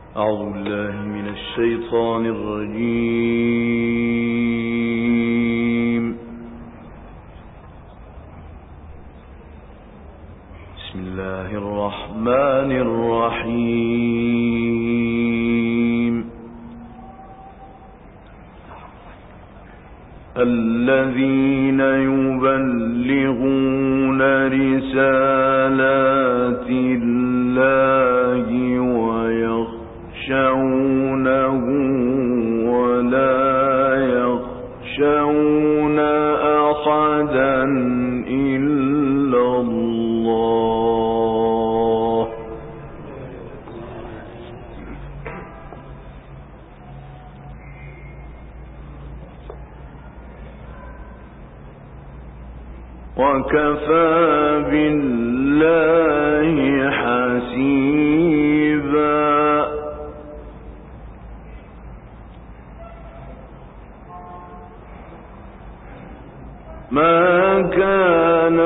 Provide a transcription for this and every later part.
أعوذ بالله من الشيطان الرجيم. بسم الله الرحمن الرحيم. الذين يبلغون رسالات الله ويخشونه ولا يخشون أحدا إلا الله. وكفى بالله حسيبا. ما كان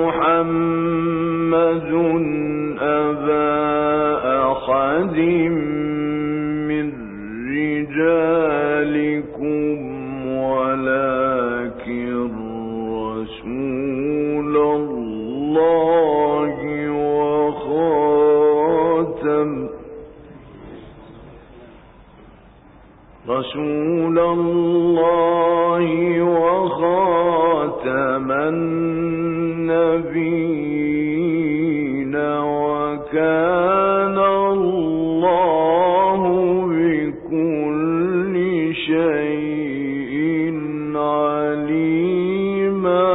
محمد أبا أحد من رجالكم ولكن رسول الله وخاتم النبيين وكان الله بكل شيء عليما.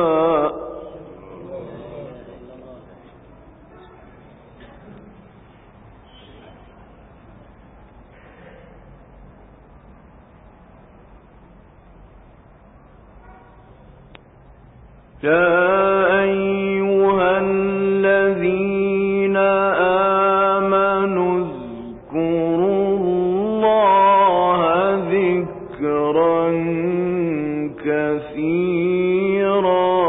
يا أيها الذين آمنوا اذكروا الله ذكرا كثيرا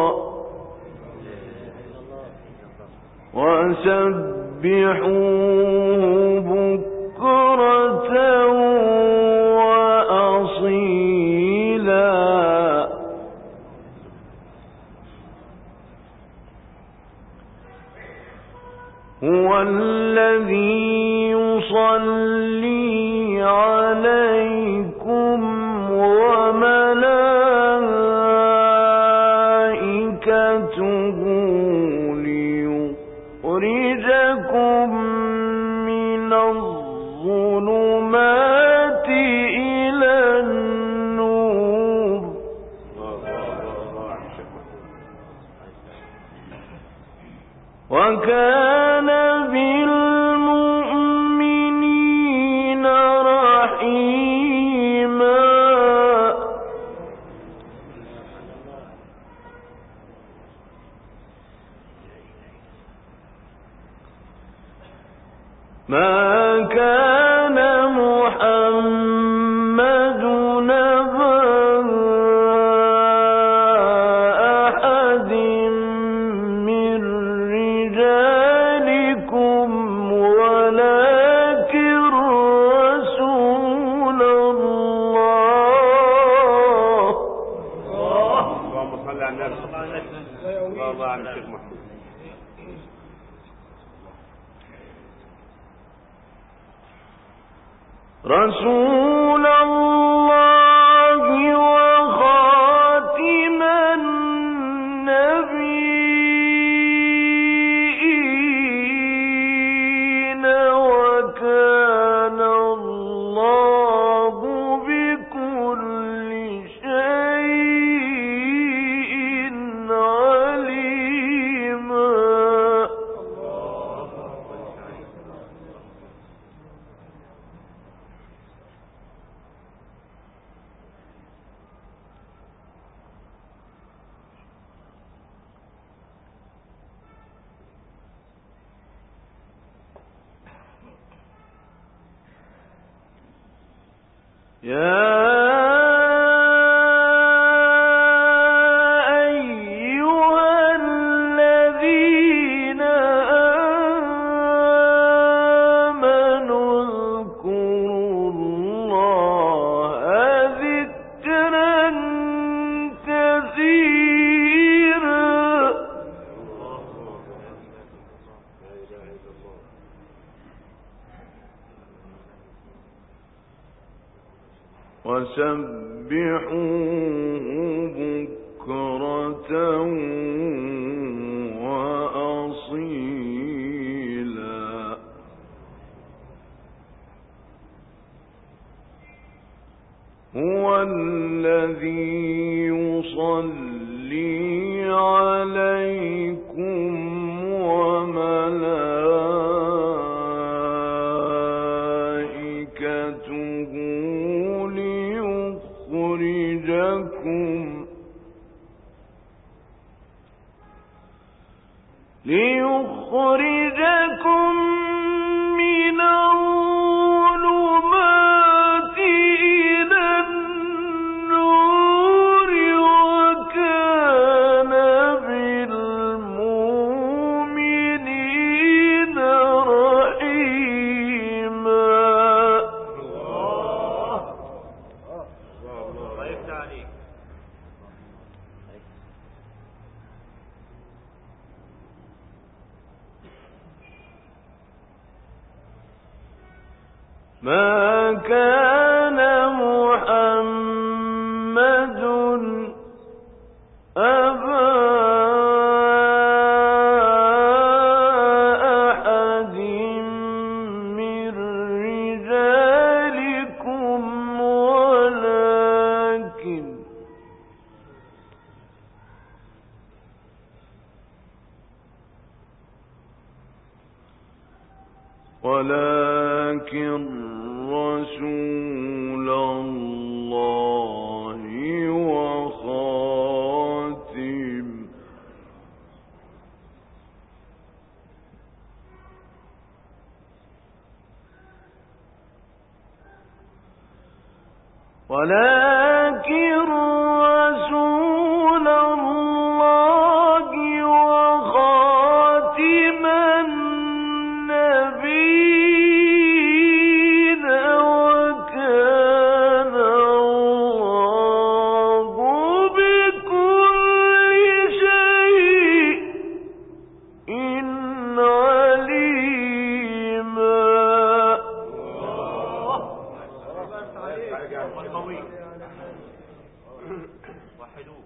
وسبحوه بكرة وأصيلا. هو الذي يصلي عليكم وملائكته ليخرجكم من الظلمات إلى النور. وكان بالمؤمنين رحيما. ما كان محمد أبا أحد من رجالكم ولكن رسول الله. اللهم صل على النبي. الله عن الشيخ محمود. رسول الله وخاتم النبيين وكان الله بكل شيء عليما. يا أيها الذين آمنوا اذكروا وسبحوه بكرة وأصيلا هو الذي يصلي عليكم وملائكته ليخرجكم من الظلمات إلى النور وكان بالمؤمنين رحيما. الله يفتح عليك. ما كان محمد أبا أحد من رجالكم ولكن رسول الله وخاتم النبيين وكان الله بكل شيء عليما. وحدوه.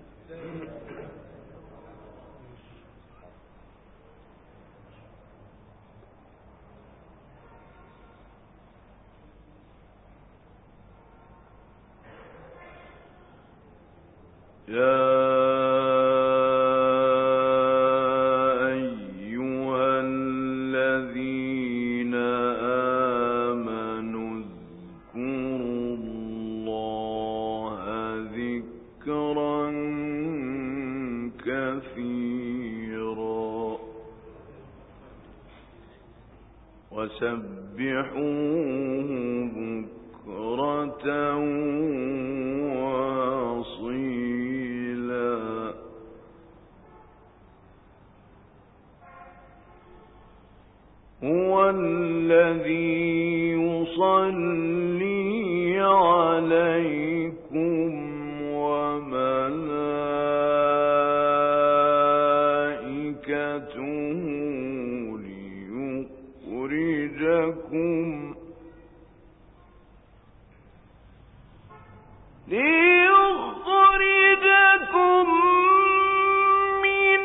يا أيها الذين آمنوا اذكروا الله ذكرا كثيرا وسبحوه بكرة وأصيلا هو الذي يصلي عليكم وملائكته ليخرجكم من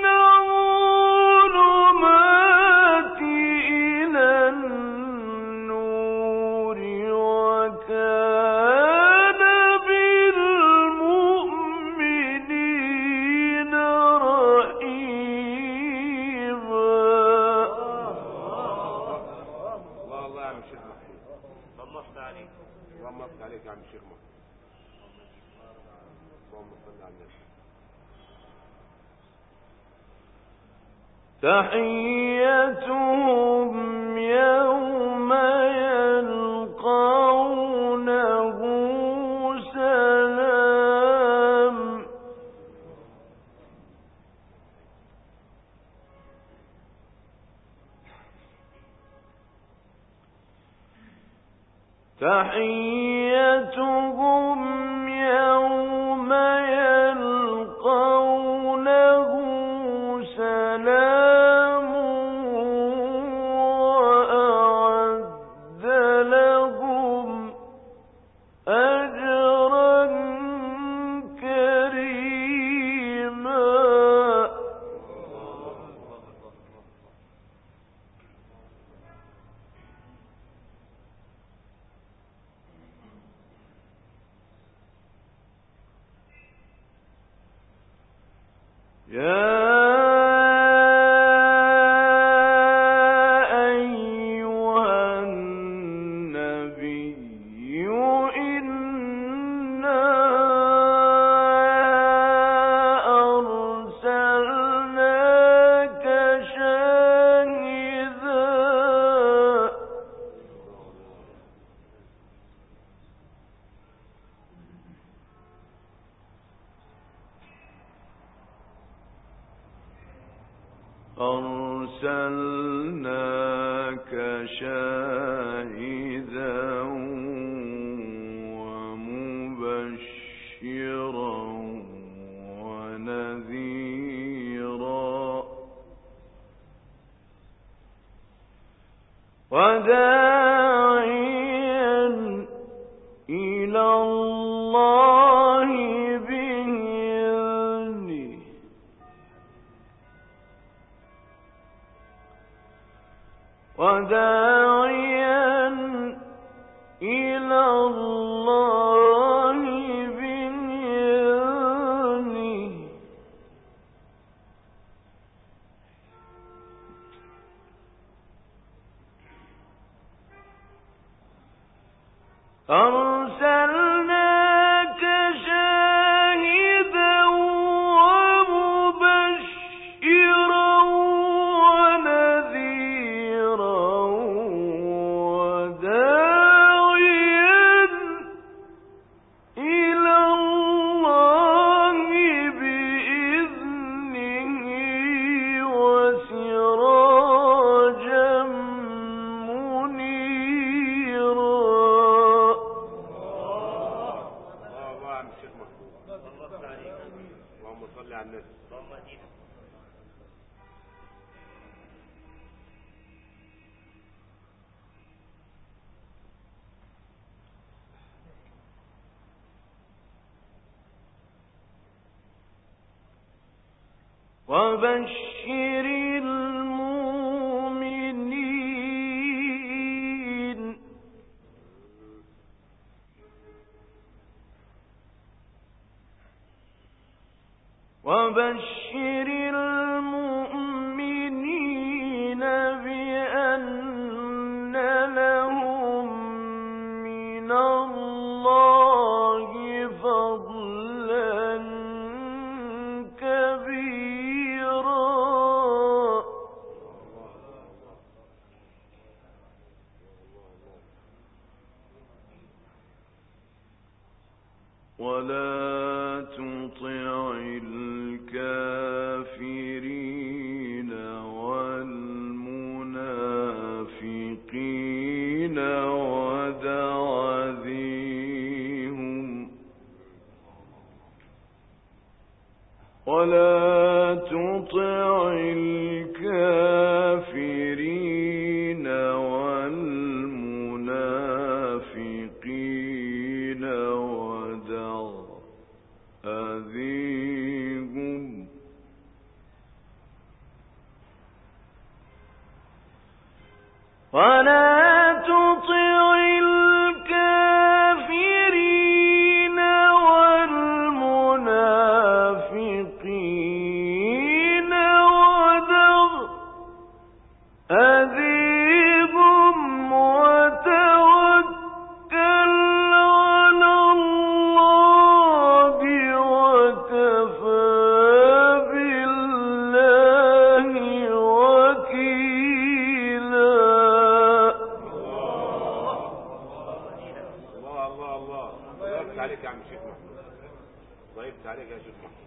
الظلمات إلى النور وكان بالمؤمنين رحيما. الله يا عم الشيخ محمود. طمست عليك. طمست عليك يا عم الشيخ محمود. اللهم صل على النبي. تحيتهم يوم يلقونه سلام تحيتهم يوم يلقونه سلام وأعد لهم أجرا أرسلناك شاهدا ومبشرا ونذيرا وداعيا إلى الله بإذنه وداعيا إلى الله بإذنه أرسلناك شاهدا ومبشرا ونذيرا وداعيا إلى الله بإذنه وسراجا منيرا. اللهم صل على النبي. وبشر المؤمنين وبشر المؤمنين بأن لهم من الله فضلا كبيرا. ولا تطع الكافرين والمنافقين ودع ذيهم ولا تطع الكافرين والمنافقين ودع أذيهم ولا تطع الكافرين والمنافقين ودع أذيهم وتوكل على الله وكفى بالله وكيلا. الله يفتح عليك يا عم شيخ محمود. الله يفتح عليك يا شيخ محمود.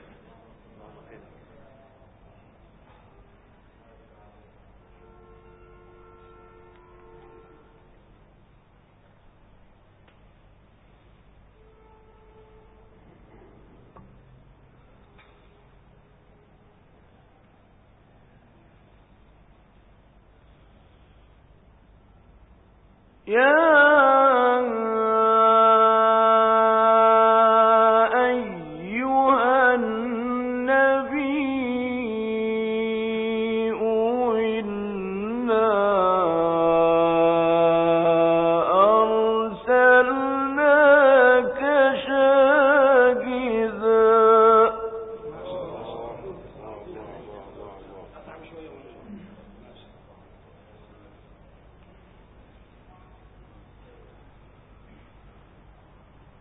يا أيها النبي إنا أرسلناك شاهدا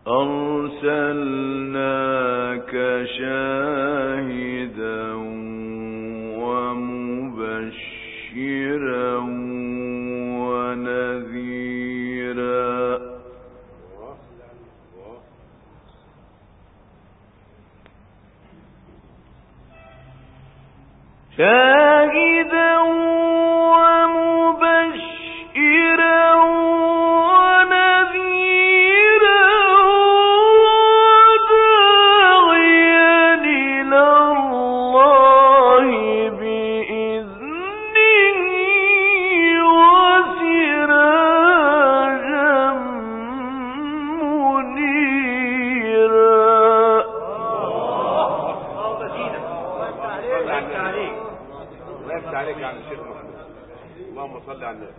أرسلناك شاهدا ومبشرا ونذيرا شاهدا ومبشرا ونذيرا وداعيا إلى الله بإذنه وسراجا منيرا. الله عليك يا عم الشيخ محمود. اللهم صل على النبي.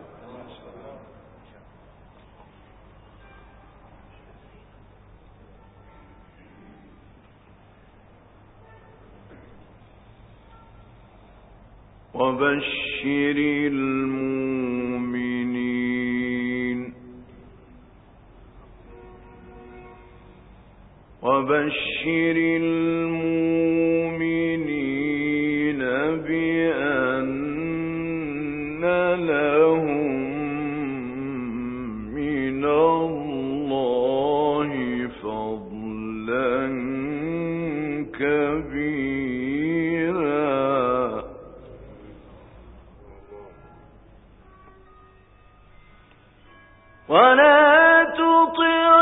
وبشر المؤمنين بأن لهم من الله فضلا كبيرا. ولا تطع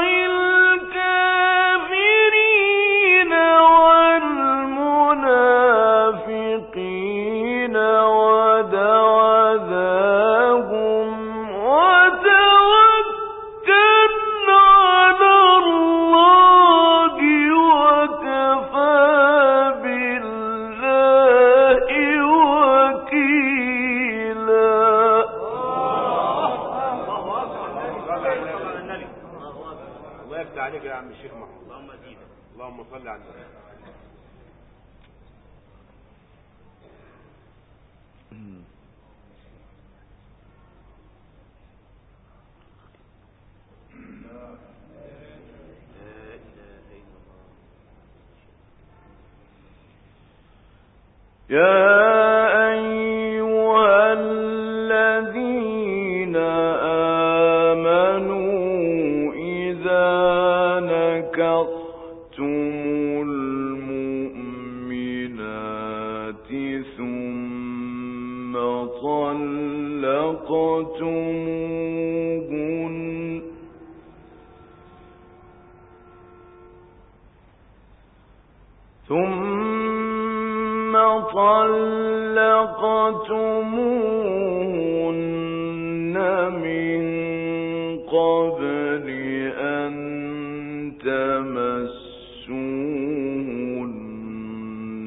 الكافرين والمنافقين ودع ذاهم وتوكل على الله وكفى بالله وكيلا. الله يفتح عليك يا عم الشيخ محمود. اللهم صل على النبي. يا أيها الذين آمنوا إذا نكحتم المؤمنات ثم طلقتموهن من قبل أن تمسوهن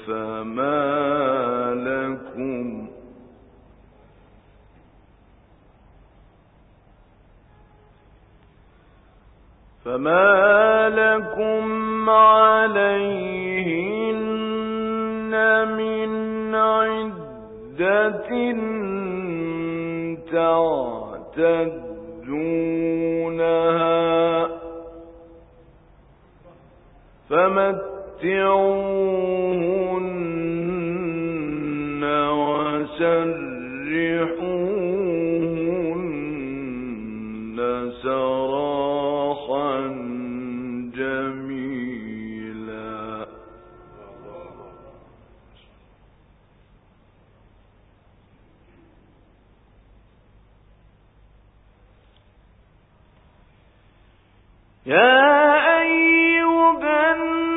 فما لكم عليهن من عدة تعتدونها فمتعوهن وسرحوهن سراحا جميلا. يا أيها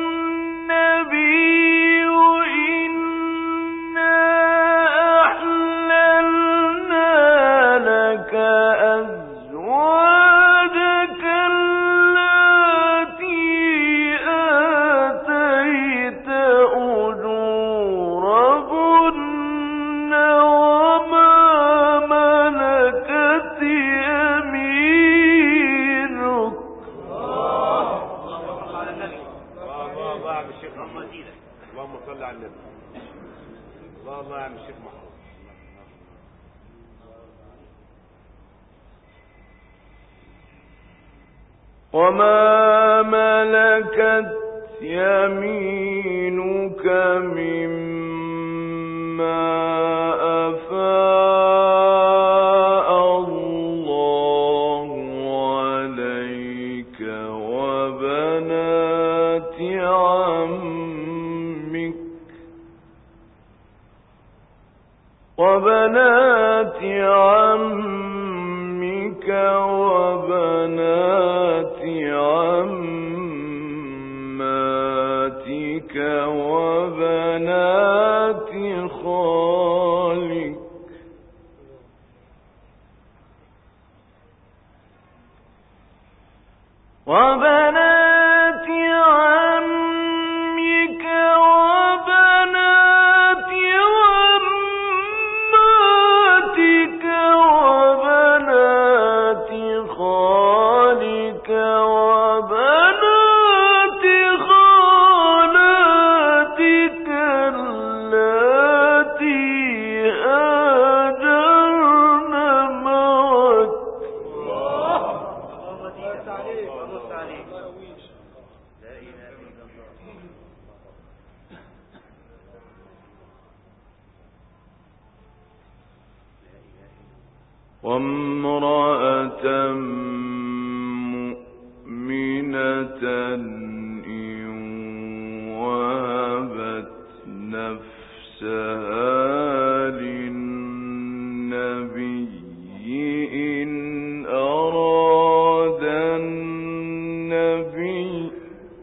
النبي إنا أحللنا لك أزواجك التي آتيت أجورهن وما ملكت يمينك. اللهم صل على النبي. الله يا عم الشيخ محمود. وما ملكت يمينك مما أفاء الله عليك وبنات عمك وبناتك عماتك وبنات خالك وبنات عمك وبنات عماتك وبنات خالك وبنات خالاتك اللاتي هاجرن معك. وامرأة مؤمنة إن وهبت نفسها للنبي إن أراد النبي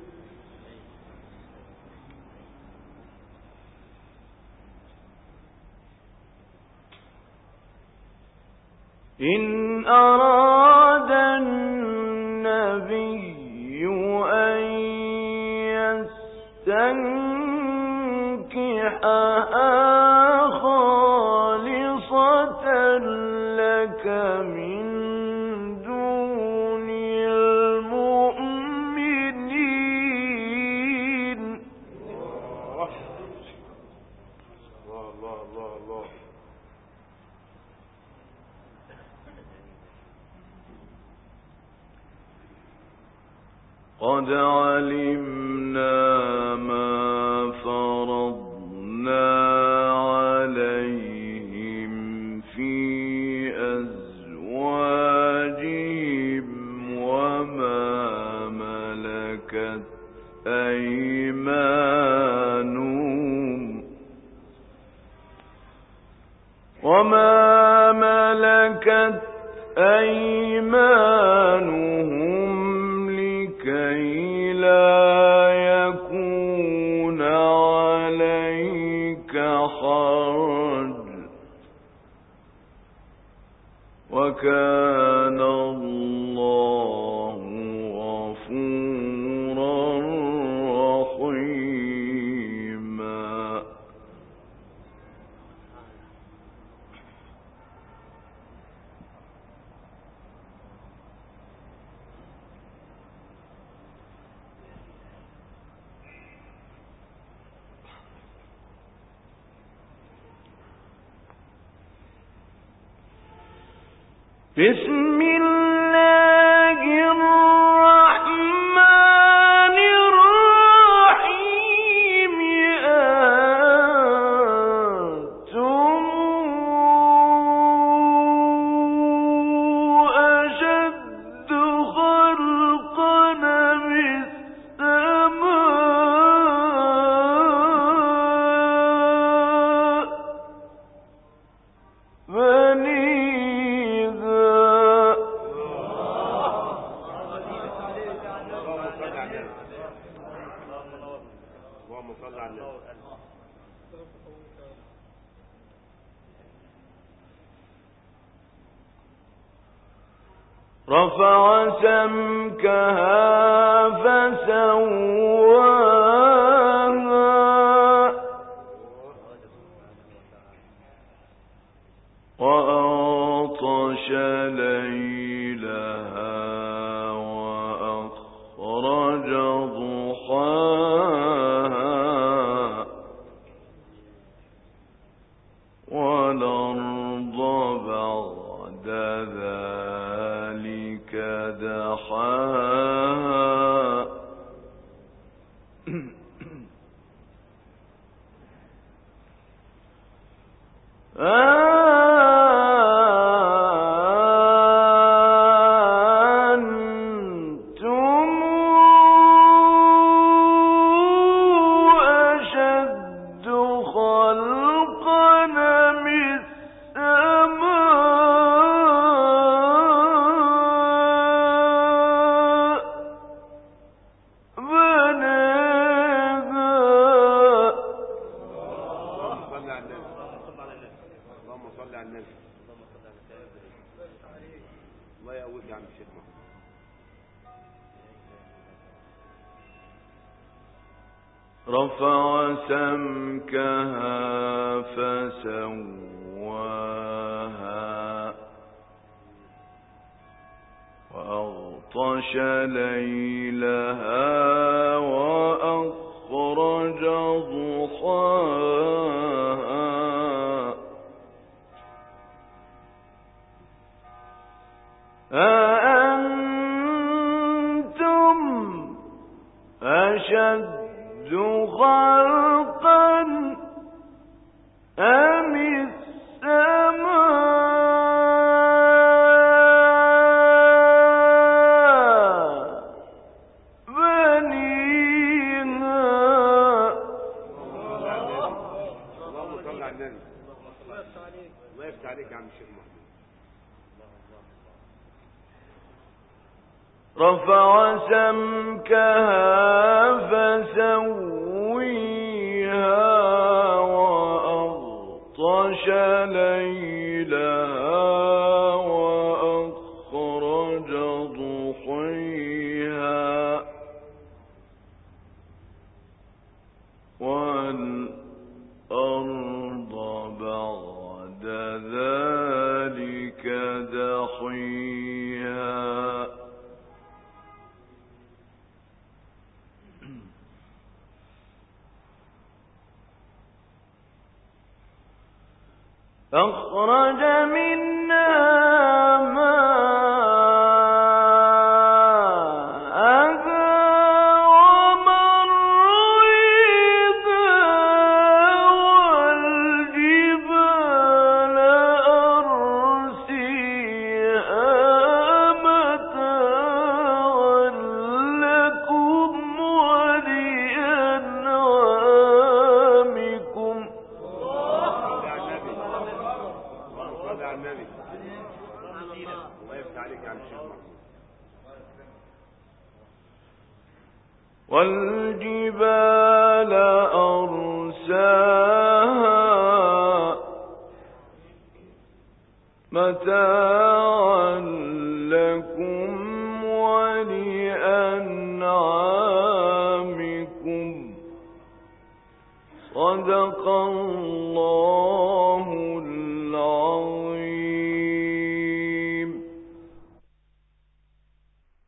أن يستنكحها خالصة لك من دون المؤمنين. الله قد علمنا ما فرضنا عليهم في أزواجهم وما ملكت أيمانهم لكي لا يكون عليك حرج وكان الله غفورا رحيما. بسم الله الرحمن الرحيم. أنتم أشد خلقا أم السماء رفع سمكها فسواها وأغطش ليلها وأخرج ضحاها والأرض بعد ذلك دحاها الله يقويك يا عم الشيخ محمود. رفع سمكها فسواها وأغطش ليلها وأخرج ضحاها أأنتم أشد خلقا أم السماء بنيها. اللهم صل على النبي. الله يفتح عليك يا عم الشيخ محمود. رفع سمكها فسويها وأغطش ليلها وأخرج ضحيها والأرض بعد ذلك دحيها. أخرج منها ماءها ومرعاها والجبال أرسيها متاعا لكم ولأنعامكم. والجبال أرساها متاعا لكم ولأنعامكم. صدق الله